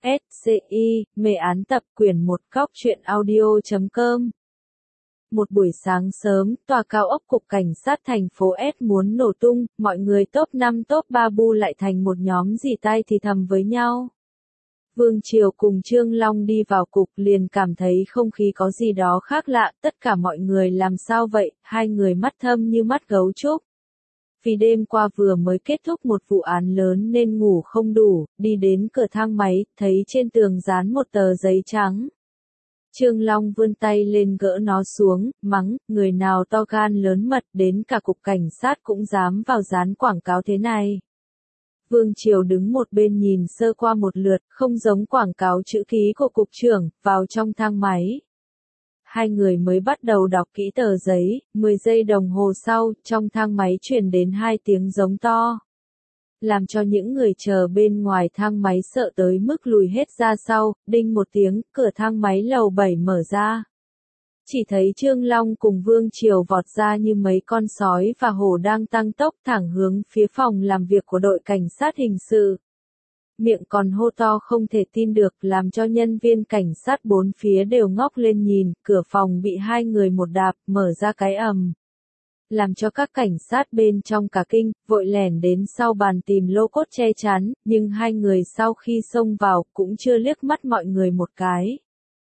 SCI, mê án tập quyển 1 Cóc truyện audio.com. Một buổi sáng sớm, tòa cao ốc cục cảnh sát thành phố S muốn nổ tung, mọi người top 5 top 3 bu lại thành một nhóm rỉ tai thì thầm với nhau. Vương Triều cùng Trương Long đi vào cục liền cảm thấy không khí có gì đó khác lạ, tất cả mọi người làm sao vậy, hai người mắt thâm như mắt gấu trúc. Vì đêm qua vừa mới kết thúc một vụ án lớn nên ngủ không đủ, đi đến cửa thang máy, thấy trên tường dán một tờ giấy trắng. Trương Long vươn tay lên gỡ nó xuống, mắng, người nào to gan lớn mật đến cả cục cảnh sát cũng dám vào dán quảng cáo thế này. Vương Triều đứng một bên nhìn sơ qua một lượt, không giống quảng cáo chữ ký của cục trưởng, vào trong thang máy. Hai người mới bắt đầu đọc kỹ tờ giấy, 10 giây đồng hồ sau, trong thang máy truyền đến 2 tiếng giống to. Làm cho những người chờ bên ngoài thang máy sợ tới mức lùi hết ra sau, đinh một tiếng, cửa thang máy lầu 7 mở ra. Chỉ thấy Trương Long cùng Vương Triều vọt ra như mấy con sói và hổ đang tăng tốc thẳng hướng phía phòng làm việc của đội cảnh sát hình sự. Miệng còn hô to không thể tin được, làm cho nhân viên cảnh sát bốn phía đều ngóc lên nhìn, cửa phòng bị hai người một đạp, mở ra cái ầm. Làm cho các cảnh sát bên trong cả kinh, vội lẻn đến sau bàn tìm lô cốt che chắn, nhưng hai người sau khi xông vào, cũng chưa liếc mắt mọi người một cái.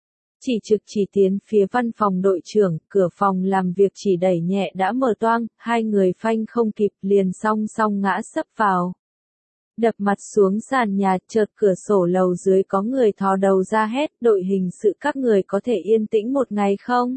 Chỉ tiến phía văn phòng đội trưởng, cửa phòng làm việc chỉ đẩy nhẹ đã mở toang, hai người phanh không kịp liền song song ngã sấp vào. Đập mặt xuống sàn nhà, chợt cửa sổ lầu dưới có người thò đầu ra hét, đội hình sự các người có thể yên tĩnh một ngày không?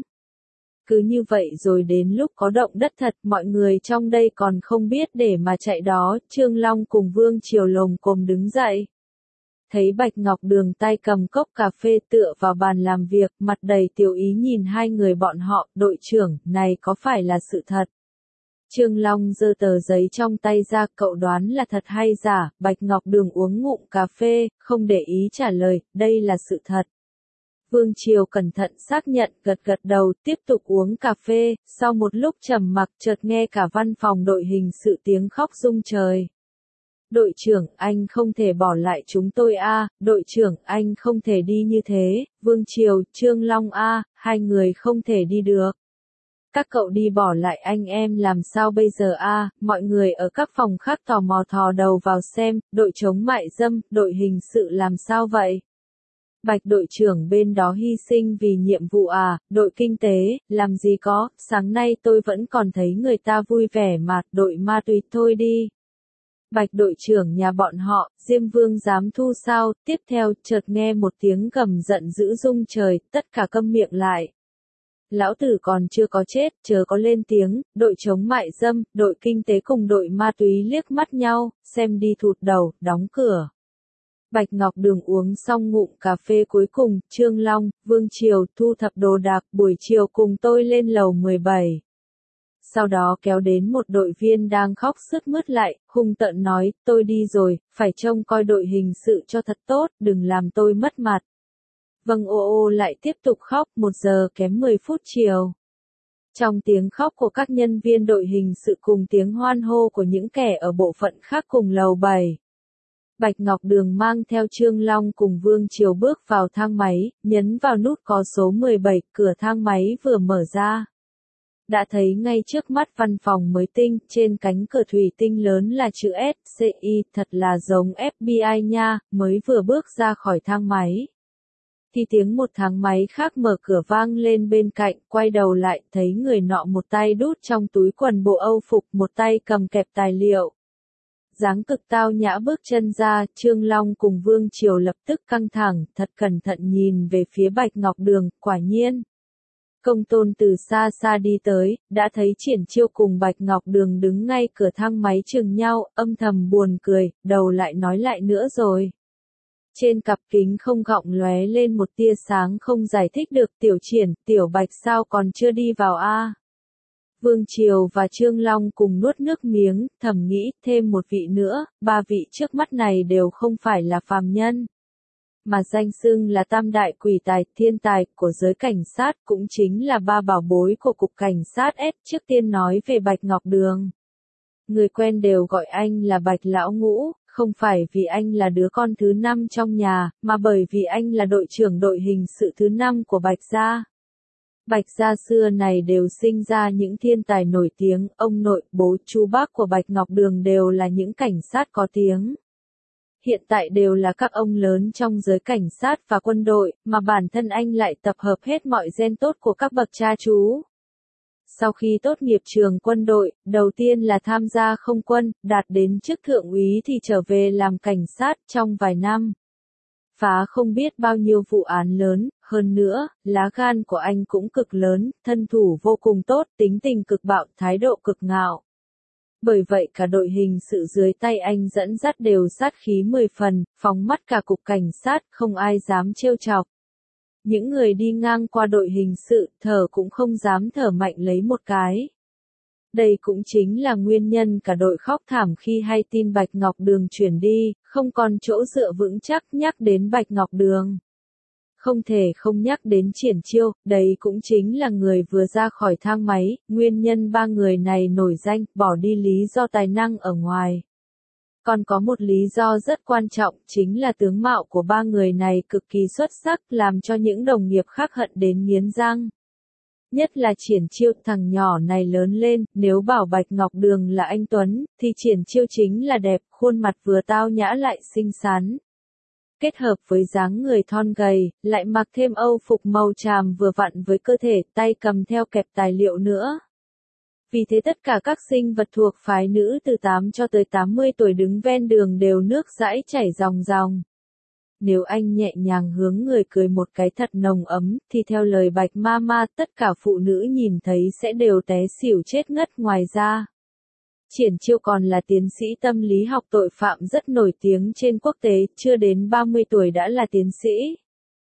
Cứ như vậy rồi đến lúc có động đất thật, mọi người trong đây còn không biết để mà chạy đó, Trương Long cùng Vương Triều lồm cồm đứng dậy. Thấy Bạch Ngọc Đường tay cầm cốc cà phê tựa vào bàn làm việc, mặt đầy tiểu ý nhìn hai người bọn họ, đội trưởng, này có phải là sự thật? Trương Long giơ tờ giấy trong tay ra, cậu đoán là thật hay giả? Bạch Ngọc Đường uống ngụm cà phê, không để ý trả lời, đây là sự thật. Vương Triều cẩn thận xác nhận, gật gật đầu, tiếp tục uống cà phê, sau một lúc trầm mặc chợt nghe cả văn phòng đội hình sự tiếng khóc rung trời. Đội trưởng, anh không thể bỏ lại chúng tôi a, đội trưởng, anh không thể đi như thế, Vương Triều, Trương Long a, hai người không thể đi được. Các cậu đi bỏ lại anh em làm sao bây giờ a? Mọi người ở các phòng khác tò mò thò đầu vào xem, đội chống mại dâm, đội hình sự làm sao vậy? Bạch đội trưởng bên đó hy sinh vì nhiệm vụ à, đội kinh tế, làm gì có, sáng nay tôi vẫn còn thấy người ta vui vẻ mà, đội ma túy thôi đi. Bạch đội trưởng nhà bọn họ, Diêm Vương dám thu sao, tiếp theo, chợt nghe một tiếng gầm giận dữ rung trời, tất cả câm miệng lại. Lão tử còn chưa có chết, chớ có lên tiếng, đội chống mại dâm, đội kinh tế cùng đội ma túy liếc mắt nhau, xem đi thụt đầu, đóng cửa. Bạch Ngọc Đường uống xong ngụm cà phê cuối cùng, Trương Long, Vương Triều thu thập đồ đạc, buổi chiều cùng tôi lên lầu 17. Sau đó kéo đến một đội viên đang khóc sướt mướt lại, hung tợn nói, tôi đi rồi, phải trông coi đội hình sự cho thật tốt, đừng làm tôi mất mặt. Vâng ô lại tiếp tục khóc, 1 giờ kém 10 phút chiều. Trong tiếng khóc của các nhân viên đội hình sự cùng tiếng hoan hô của những kẻ ở bộ phận khác cùng lầu 7. Bạch Ngọc Đường mang theo Trương Long cùng Vương Triều bước vào thang máy, nhấn vào nút có số 17, cửa thang máy vừa mở ra. Đã thấy ngay trước mắt văn phòng mới tinh, trên cánh cửa thủy tinh lớn là chữ SCI, thật là giống FBI nha, mới vừa bước ra khỏi thang máy. Thì tiếng một thang máy khác mở cửa vang lên bên cạnh, quay đầu lại, thấy người nọ một tay đút trong túi quần bộ Âu phục, một tay cầm kẹp tài liệu. Dáng cực tao nhã bước chân ra, Trương Long cùng Vương Triều lập tức căng thẳng, thật cẩn thận nhìn về phía Bạch Ngọc Đường, quả nhiên. Công Tôn từ xa xa đi tới, đã thấy Triển Chiêu cùng Bạch Ngọc Đường đứng ngay cửa thang máy chừng nhau, âm thầm buồn cười, đầu lại nói lại nữa rồi. Trên cặp kính không gọng lóe lên một tia sáng không giải thích được, Tiểu Triển, Tiểu Bạch sao còn chưa đi vào a? Vương Triều và Trương Long cùng nuốt nước miếng, thầm nghĩ, thêm một vị nữa, 3 vị trước mắt này đều không phải là phàm nhân. Mà danh xưng là tam đại quỷ tài, thiên tài của giới cảnh sát, cũng chính là 3 bảo bối của cục cảnh sát S. Trước tiên nói về Bạch Ngọc Đường. Người quen đều gọi anh là Bạch Lão Ngũ, không phải vì anh là đứa con thứ 5 trong nhà, mà bởi vì anh là đội trưởng đội hình sự thứ 5 của Bạch Gia. Bạch Gia xưa này đều sinh ra những thiên tài nổi tiếng, ông nội, bố, chú bác của Bạch Ngọc Đường đều là những cảnh sát có tiếng. Hiện tại đều là các ông lớn trong giới cảnh sát và quân đội, mà bản thân anh lại tập hợp hết mọi gen tốt của các bậc cha chú. Sau khi tốt nghiệp trường quân đội, đầu tiên là tham gia không quân, đạt đến chức thượng úy thì trở về làm cảnh sát trong vài năm. Phá không biết bao nhiêu vụ án lớn, hơn nữa, lá gan của anh cũng cực lớn, thân thủ vô cùng tốt, tính tình cực bạo, thái độ cực ngạo. Bởi vậy cả đội hình sự dưới tay anh dẫn dắt đều sát khí 10 phần, phóng mắt cả cục cảnh sát, không ai dám trêu chọc. Những người đi ngang qua đội hình sự, thở cũng không dám thở mạnh lấy một cái. Đây cũng chính là nguyên nhân cả đội khóc thảm khi hay tin Bạch Ngọc Đường chuyển đi, không còn chỗ dựa vững chắc. Nhắc đến Bạch Ngọc Đường, không thể không nhắc đến Triển Chiêu, đây cũng chính là người vừa ra khỏi thang máy, nguyên nhân ba người này nổi danh, bỏ đi lý do tài năng ở ngoài. Còn có một lý do rất quan trọng, chính là tướng mạo của ba người này cực kỳ xuất sắc, làm cho những đồng nghiệp khác hận đến nghiến răng. Nhất là Triển Chiêu, thằng nhỏ này lớn lên, nếu bảo Bạch Ngọc Đường là anh Tuấn, thì Triển Chiêu chính là đẹp, khuôn mặt vừa tao nhã lại xinh xắn. Kết hợp với dáng người thon gầy, lại mặc thêm âu phục màu tràm vừa vặn với cơ thể, tay cầm theo kẹp tài liệu nữa. Vì thế tất cả các sinh vật thuộc phái nữ từ 8 cho tới 80 tuổi đứng ven đường đều nước dãi chảy ròng ròng. Nếu anh nhẹ nhàng hướng người cười một cái thật nồng ấm, thì theo lời Bạch Mama, tất cả phụ nữ nhìn thấy sẽ đều té xỉu chết ngất. Ngoài ra, Triển Chiêu còn là tiến sĩ tâm lý học tội phạm rất nổi tiếng trên quốc tế, chưa đến 30 tuổi đã là tiến sĩ.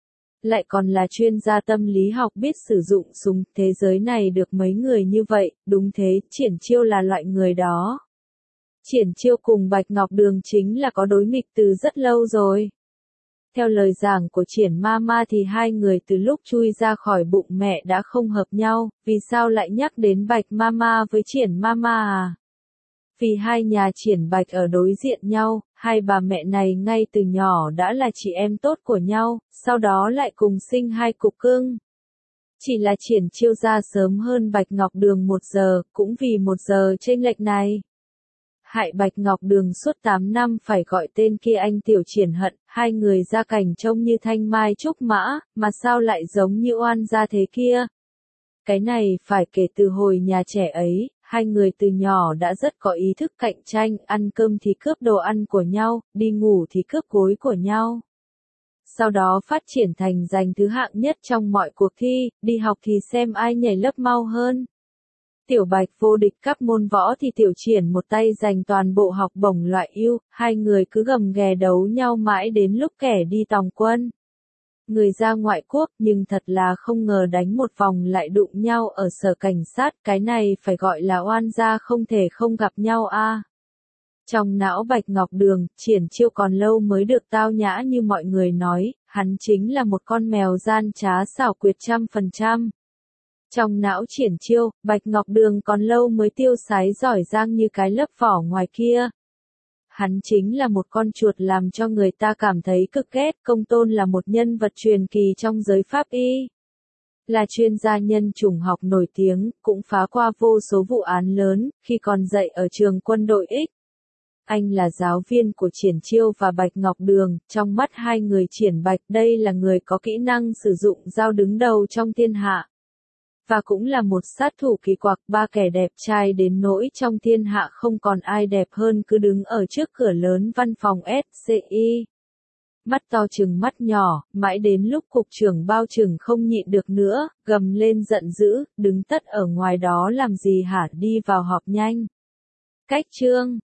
Lại còn là chuyên gia tâm lý học biết sử dụng súng, thế giới này được mấy người như vậy, đúng thế, Triển Chiêu là loại người đó. Triển Chiêu cùng Bạch Ngọc Đường chính là có đối nghịch từ rất lâu rồi. Theo lời giảng của Triển Mama thì hai người từ lúc chui ra khỏi bụng mẹ đã không hợp nhau, vì sao lại nhắc đến Bạch Mama với Triển Mama à? Vì hai nhà Triển Bạch ở đối diện nhau, hai bà mẹ này ngay từ nhỏ đã là chị em tốt của nhau, sau đó lại cùng sinh hai cục cưng. Chỉ là Triển Chiêu ra sớm hơn Bạch Ngọc Đường 1 giờ, cũng vì 1 giờ chênh lệch này. Hại Bạch Ngọc Đường suốt 8 năm phải gọi tên kia anh Tiểu Triển hận, hai người gia cảnh trông như thanh mai trúc mã, mà sao lại giống như oan gia thế kia. Cái này phải kể từ hồi nhà trẻ ấy, hai người từ nhỏ đã rất có ý thức cạnh tranh, ăn cơm thì cướp đồ ăn của nhau, đi ngủ thì cướp gối của nhau. Sau đó phát triển thành giành thứ hạng nhất trong mọi cuộc thi, đi học thì xem ai nhảy lớp mau hơn. Tiểu Bạch vô địch các môn võ thì Tiểu Triển một tay giành toàn bộ học bổng loại ưu, hai người cứ gầm ghè đấu nhau mãi đến lúc kẻ đi tòng quân. Người ra ngoại quốc nhưng thật là không ngờ đánh một vòng lại đụng nhau ở sở cảnh sát, cái này phải gọi là oan gia không thể không gặp nhau a. Trong não Bạch Ngọc Đường, Triển Chiêu còn lâu mới được tao nhã như mọi người nói, hắn chính là một con mèo gian trá xảo quyệt 100%. Trong não Triển Chiêu, Bạch Ngọc Đường còn lâu mới tiêu sái giỏi giang như cái lớp vỏ ngoài kia. Hắn chính là một con chuột làm cho người ta cảm thấy cực ghét. Công Tôn là một nhân vật truyền kỳ trong giới pháp y. Là chuyên gia nhân chủng học nổi tiếng, cũng phá qua vô số vụ án lớn, khi còn dạy ở trường quân đội X. Anh là giáo viên của Triển Chiêu và Bạch Ngọc Đường, trong mắt hai người Triển Bạch đây là người có kỹ năng sử dụng dao đứng đầu trong thiên hạ. Và cũng là một sát thủ kỳ quặc, ba kẻ đẹp trai đến nỗi trong thiên hạ không còn ai đẹp hơn cứ đứng ở trước cửa lớn văn phòng SCI. Mắt to chừng mắt nhỏ, mãi đến lúc cục trưởng bao chừng không nhịn được nữa, gầm lên giận dữ, đứng tất ở ngoài đó làm gì hả, đi vào họp nhanh. Cách chương